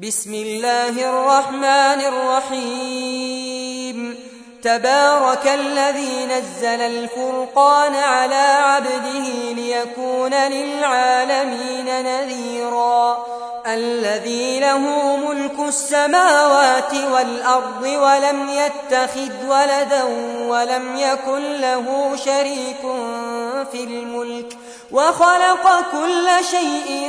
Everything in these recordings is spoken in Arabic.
بسم الله الرحمن الرحيم تبارك الذي نزل الفرقان على عبده ليكون للعالمين نذيرا الذي له ملك السماوات والأرض ولم يتخذ ولدا ولم يكن له شريك في الملك وخلق كل شيء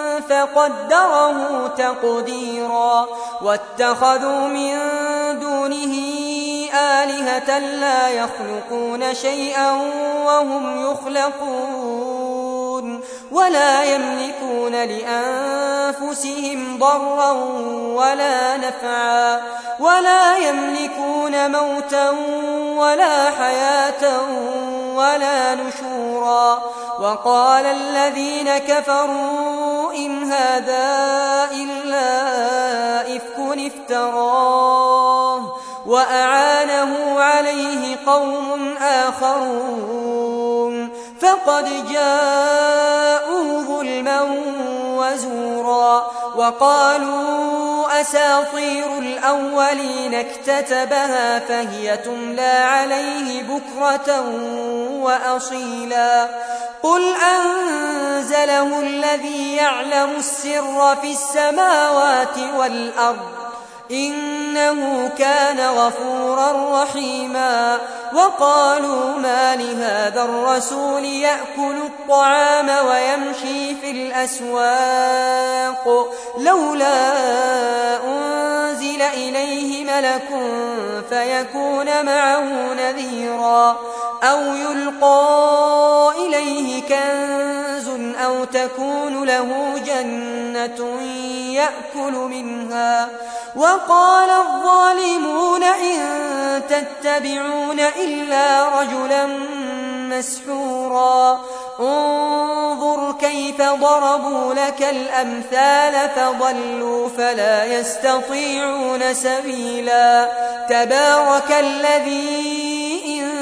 فقدره تقديرا واتخذوا من دونه آلهة لا يخلقون شيئا وهم يخلقون ولا يملكون لأنفسهم ضرا ولا نفعا ولا يملكون موتا ولا حياة ولا نشورا وقال الذين كفروا إن هذا إلا إفك افتراه وأعانه عليه قوم آخرون فقد جاءوا ظلما وزورا وقالوا أساطير الأولين اكتتبها فهي تملى عليه بكرة وأصيلا قل أنزله الذي يعلم السر في السماوات والأرض إنه كان غفورا رحيما وقالوا ما لهذا الرسول يأكل الطعام ويمشي في الأسواق لولا أنزل إليه ملك فيكون معه نذيرا أو يلقى إليه كنز أو تكون له جنة يأكل منها وقال الظالمون إن تتبعون إلا رجلا مسحورا انظر كيف ضربوا لك الأمثال فضلوا فلا يستطيعون سبيلا تبارك الذي إن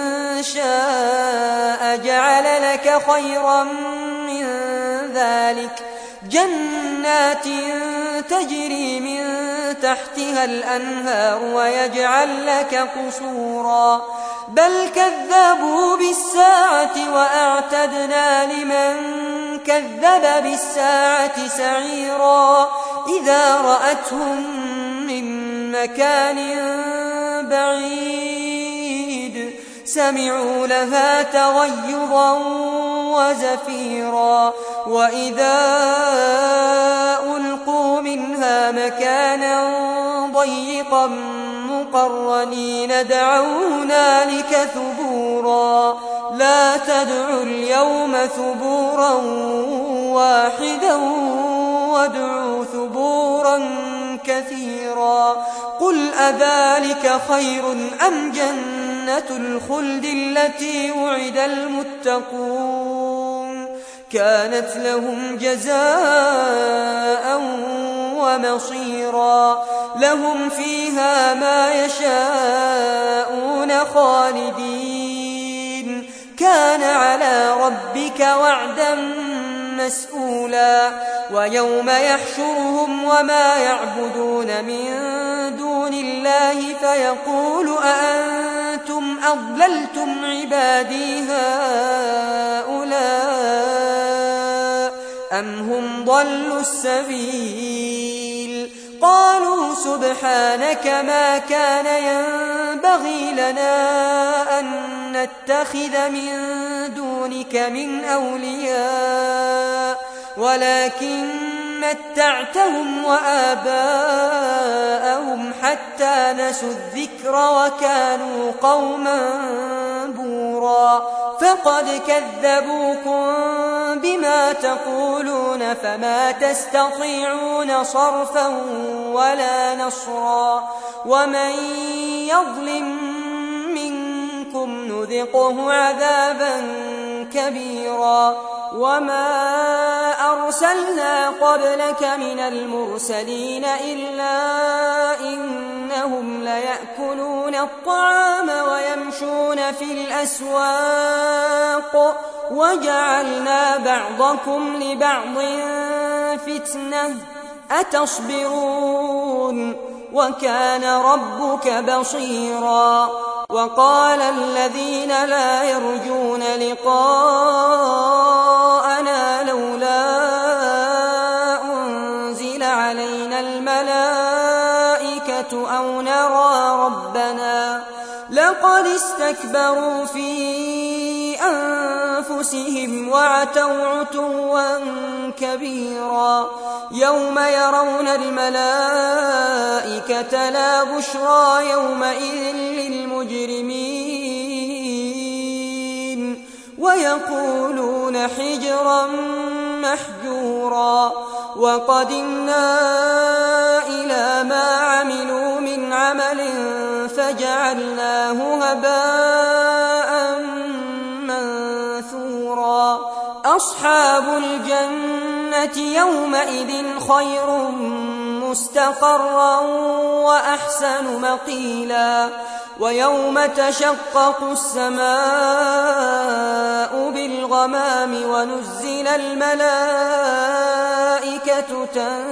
شاء جعل لك خيرا من ذلك جنات تجري من تحتها الأنهار ويجعل لك قصورا بل كذبوا بالساعة وأعتدنا لمن كذب بالساعة سعيرا إذا رأتهم من مكان بعيد سمعوا لها تغيظا وزفيرا وإذا ألقوا منها مكانا ضيقا مقرنين دعوا هنالك ثبورا لا تدعوا اليوم ثبورا واحدا وادعوا ثبورا كثيرا قل أذلك خير أم جنة الخلد التي وعد المتقون كانت لهم جزاء ومصيرا لهم فيها ما يشاءون خالدين كان على ربك وعدا مسؤولا ويوم يحشرهم وما يعبدون من دون الله فيقول أأنتم أضللتم عبادي هؤلاء أم هم ضلوا السبيل قالوا سبحانك ما كان ينبغي لنا أن نتخذ من دونك من أولياء ولكن متعتهم وآباءهم حتى نسوا الذكر وكانوا قوما بورا فقد كذبوكم بما تقولون فما تستطيعون صرفا ولا نصرا ومن يظلم منكم نذقه عذابا كبيرا وما أرسلنا قبلك من المرسلين إلا إنهم ليأكلون الطعام ويمشون في الأسواق وجعلنا بعضكم لبعض فتنة أتصبرون وكان ربك بصيرا وقال الذين لا يرجون لقاءنا لولا أنزل علينا الملائكة أو نرى ربنا لقد استكبروا في أنفسهم وعتوا عتوا كبيرا يوم يرون الملائكة لا بشرى يومئذ للمجرمين ويقولون حجرا محجورا وقدمنا إلى ما عملوا من عمل فجعلناه هباء منثورا أصحاب الجنة يومئذ خير مستقرا وأحسن مقيلا ويوم تشقق السماء بالغمام ونزل الملائكة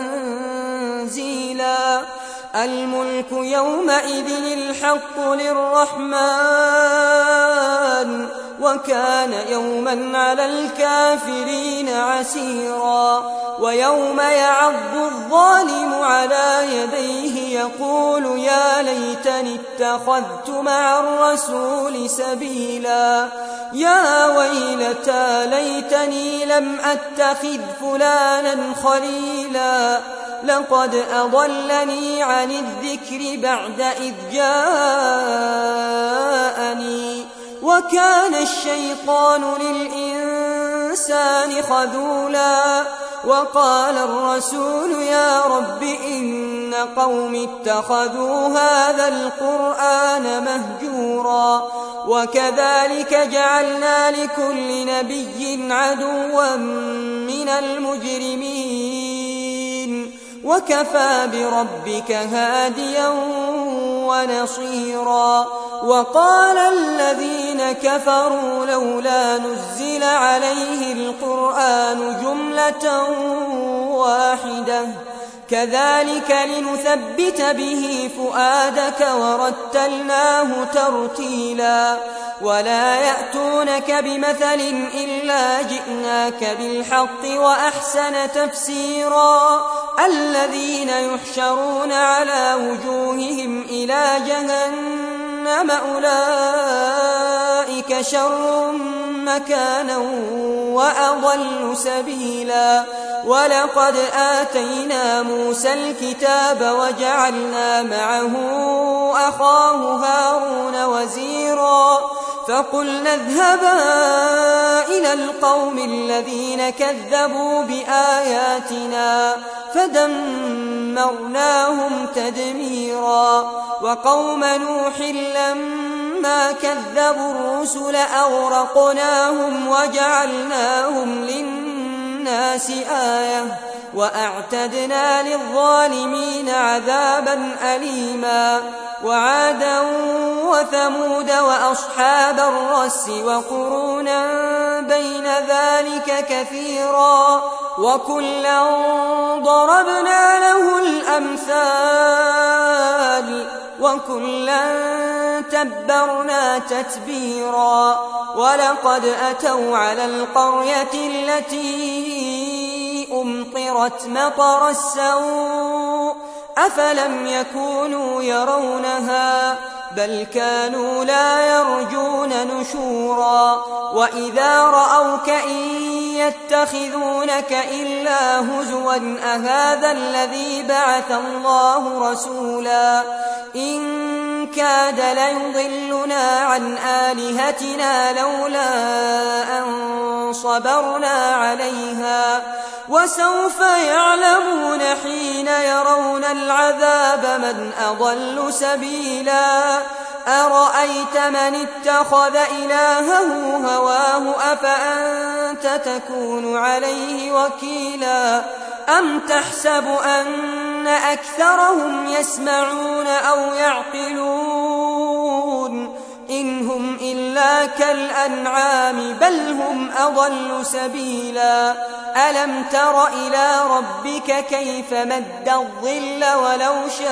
تنزيلا الملك يومئذ الحق للرحمن وكان يوما على الكافرين عسيرا ويوم يعض الظالم على يديه يقول يا ليتني اتخذت مع الرسول سبيلا يا ويلتى ليتني لم أتخذ فلانا خليلا لقد أضلني عن الذكر بعد إذ جاءني وكان الشيطان للإنسان خذولا وقال الرسول يا رب إن قوم اتخذوا هذا القرآن مهجورا وكذلك جعلنا لكل نبي عدوا من المجرمين وكفى بربك هاديا ونصيرا وقال الذين كفروا لولا نزل عليه القرآن جملة واحدة كذلك لنثبت به فؤادك ورتلناه ترتيلا ولا يأتونك بمثل إلا جئناك بالحق وأحسن تفسيرا الذين يحشرون على وجوههم إلى جهنم أولئك شر مكانا وأضل سبيلا ولقد آتينا موسى الكتاب وجعلنا معه أخاه هارون وزيرا فقلنا اذهبا إلى القوم الذين كذبوا بآياتنا فدمرناهم تدميرا وقوم نوح لما كذبوا الرسل أغرقناهم وجعلناهم للناس آية وأعتدنا للظالمين عذابا أليما وعادا وثمود وأصحاب الرس وقرونا بين ذلك كثيرا وكلا ضربنا له الأمثال وكلا تبرنا تتبيرا ولقد أتوا على القرية التي أمطرت مطر السوء أفلم يكونوا يرونها بل كانوا لا يرجون نشورا وإذا رأوك إن يتخذونك إلا هزوا أهذا الذي بعث الله رسولا إن كاد ليضلنا عن آلهتنا لولا أن صبرنا عليها وسوف يعلمون حين يرون العذاب من أضل سبيلا أرأيت من اتخذ إلهه هواه أفأنت تكون عليه وكيلا أم تحسب أن أكثرهم يسمعون أو يعقلون إن هم إلا كالأنعام بل هم أضل سبيلا ألم تر إلى ربك كيف مد الظل ولو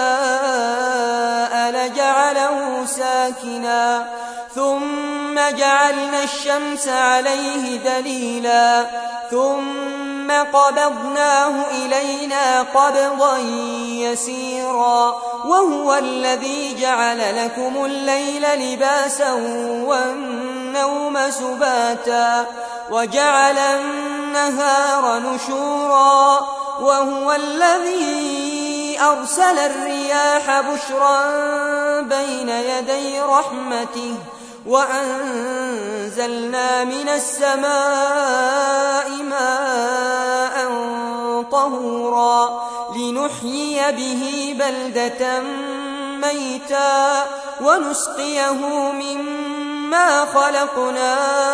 شاء لجعله ساكنا ثم جعلنا الشمس عليه دليلا ثم قبضناه إلينا قبضا يسيرا وهو الذي جعل لكم الليل لباسا والنوم سباتا وجعل النهار نشورا وهو الذي أرسل الرياح بشرا بين يدي رحمته وأنزلنا من السماء ماء طهورا لنحيي به بلدة ميتا ونسقيه مما خلقنا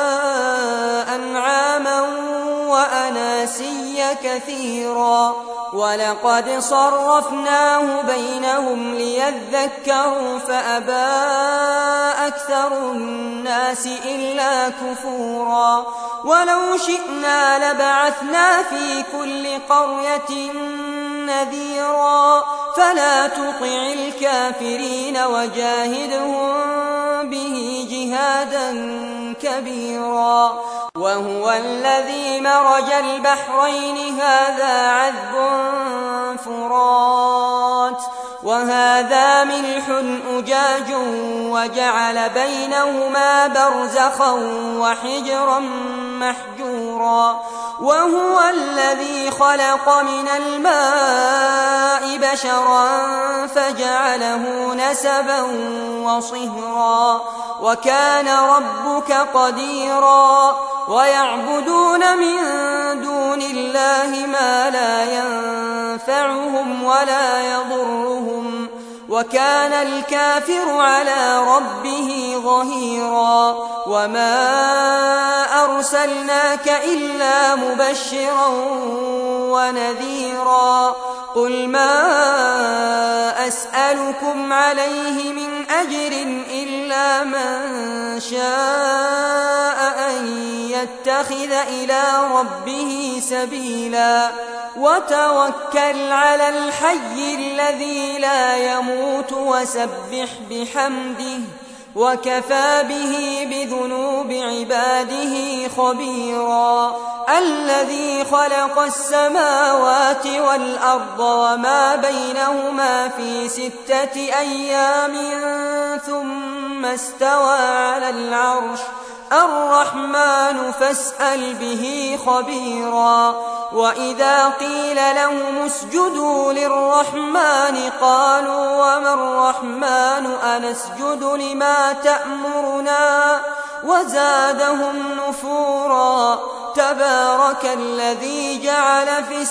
أنعاما وأناسيا كثيرا ولقد صرفناه بينهم ليذكروا فأبى أكثر الناس إلا كفورا ولو شئنا لبعثنا في كل قرية نذيرا فلا تطع الكافرين وجاهدهم به جهادا كبيرا وهو الذي مرج البحرين هذا عذب فرات وهذا ملح أجاج وجعل بينهما برزخا وحجرا محجورا وهو الذي خلق من الماء بشرا فجعله نسبا وصهرا وكان ربك قديرا ويعبدون من دون الله ما لا ينفعهم ولا يضرهم وكان الكافر على ربه ظهيرا وما أرسلناك إلا مبشرا ونذيرا قل ما أسألكم عليه من أجر إلا من شاء أن يتخذ إلى ربه سبيلا وتوكل على الحي الذي لا يموت وسبح بحمده وكفى به بذنوب عباده خبيرا الذي خلق السماوات والأرض وما بينهما في 6 أيام ثم استوى على العرش الرحمن فاسأل به خبيرا وإذا قيل لهم اسجدوا للرحمن قالوا وما الرحمن أنسجد لما تأمرنا وزادهم نفورا تبارك الذي جعل في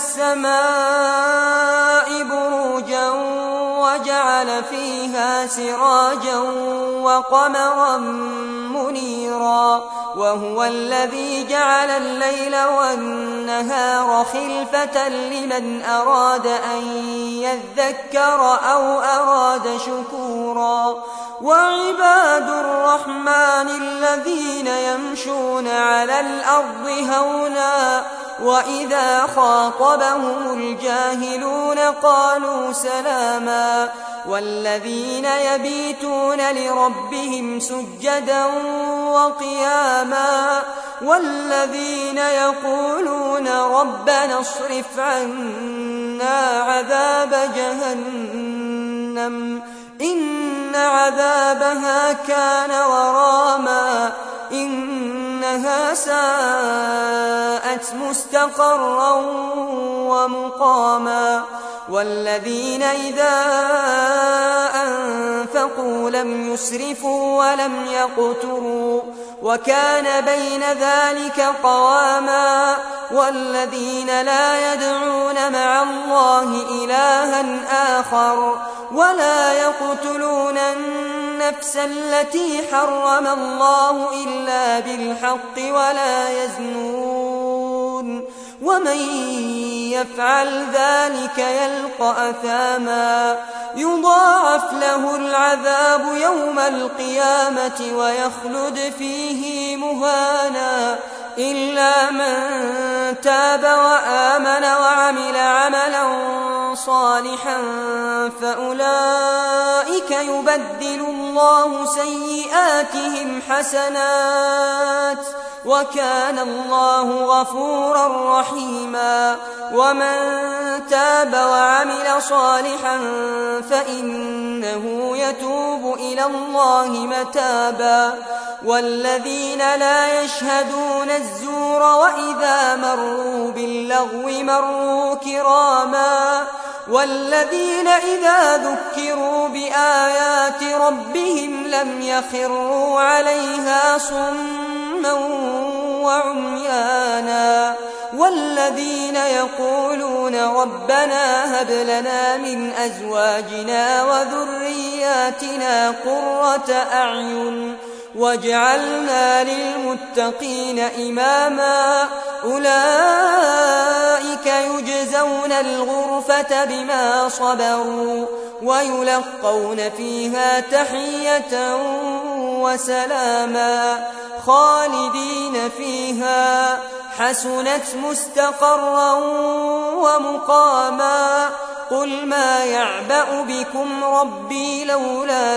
السماء بروجا وجعل فيها سراجا وقمرا منيرا وهو الذي جعل الليل والنهار خلفة لمن أراد أن يذكر أو أراد شكورا وعباد الرحمن الذين يمشون على الأرض هونا وإذا خاطبهم الجاهلون قالوا سلاما والذين يبيتون لربهم سجدا وقياما والذين يقولون ربنا اصرف عنا عذاب جهنم إن عذابها كان غراما إنها ساءت مستقرا ومقاما والذين إذا أنفقوا لم يسرفوا ولم يقتروا وكان بين ذلك قواما والذين لا يدعون مع الله إلها آخر ولا يقتلون النفس التي حرم الله إلا بالحق ولا يزنون ومن يفعل ذلك يلقى أثاما يضاعف له العذاب يوم القيامة ويخلد فيه مهانا إلا من تاب وآمن وعمل عملا صالحا فأولئك يبدل الله سيئاتهم حسنات وكان الله غفورا رحيما ومن تاب وعمل صالحا فإنه يتوب إلى الله متابا والذين لا يشهدون الزور وإذا مروا باللغو مروا كراما والذين إذا ذكروا بآيات ربهم لم يخروا عليها صما وعميانا والذين يقولون ربنا هب لنا من أزواجنا وذرياتنا قرة أعين واجعلنا للمتقين إماما أولئك يجزون الغرفة بما صبروا ويلقون فيها تحية وسلاما خالدين فيها حسنت مستقرا ومقاما قل ما يعبأ بكم ربي لولا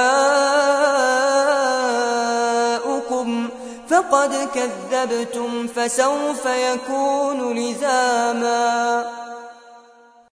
دعاؤكم فقد كذبتم فسوف يكون لزاما